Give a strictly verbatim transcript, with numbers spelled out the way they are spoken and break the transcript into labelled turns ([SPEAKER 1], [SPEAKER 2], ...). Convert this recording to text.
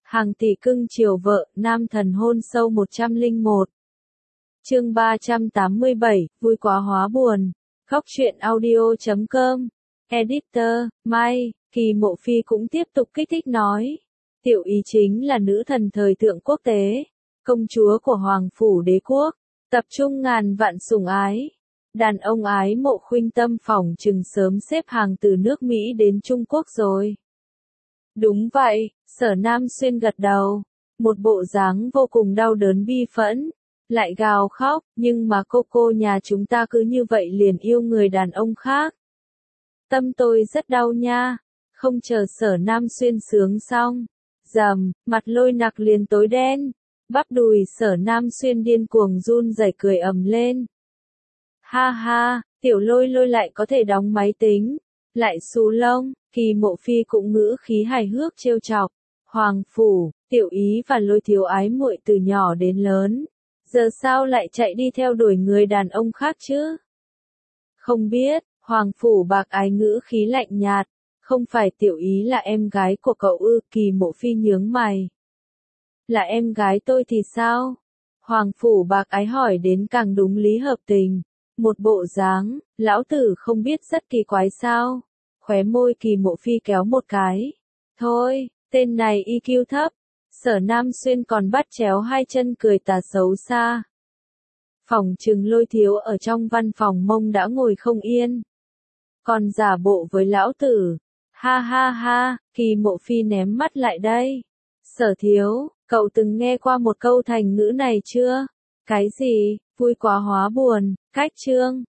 [SPEAKER 1] Hàng tỷ cưng chiều vợ, nam thần hôn sâu một trăm lẻ một. Chương ba trăm tám mươi bảy, vui quá hóa buồn. Góc truyện audio chấm com. Editor, Mai, Kỳ Mộ Phi cũng tiếp tục kích thích nói. Tiểu Ý chính là nữ thần thời thượng quốc tế, công chúa của Hoàng Phủ Đế Quốc, tập trung ngàn vạn sủng ái. Đàn ông ái mộ khuynh tâm phỏng chừng sớm xếp hàng từ nước Mỹ đến Trung Quốc rồi. Đúng vậy, Sở Nam Xuyên gật đầu, một bộ dáng vô cùng đau đớn bi phẫn, lại gào khóc, nhưng mà cô cô nhà chúng ta cứ như vậy liền yêu người đàn ông khác. Tâm tôi rất đau nha, không chờ Sở Nam Xuyên sướng xong, rầm, mặt Lôi Nặc liền tối đen, bắp đùi Sở Nam Xuyên điên cuồng run rẩy cười ầm lên. Ha ha, tiểu Lôi Lôi lại có thể đóng máy tính, lại xù lông. Kỳ Mộ Phi cũng ngữ khí hài hước trêu chọc. Hoàng Phủ, Tiểu Ý và Lôi thiếu ái muội từ nhỏ đến lớn, giờ sao lại chạy đi theo đuổi người đàn ông khác chứ? Không biết, Hoàng Phủ Bạc Ái ngữ khí lạnh nhạt, không phải Tiểu Ý là em gái của cậu ư? Kỳ Mộ Phi nhướng mày. Là em gái tôi thì sao? Hoàng Phủ Bạc Ái hỏi đến càng đúng lý hợp tình, một bộ dáng, lão tử không biết rất kỳ quái sao? Khóe môi Kỳ Mộ Phi kéo một cái. Thôi, tên này i kiu thấp. Sở Nam Xuyên còn bắt chéo hai chân cười tà xấu xa. Phòng trừng Lôi thiếu ở trong văn phòng mông đã ngồi không yên. Còn giả bộ với lão tử. Ha ha ha, Kỳ Mộ Phi ném mắt lại đây. Sở thiếu, cậu từng nghe qua một câu thành ngữ này chưa? Cái gì, vui quá hóa buồn, cách chương.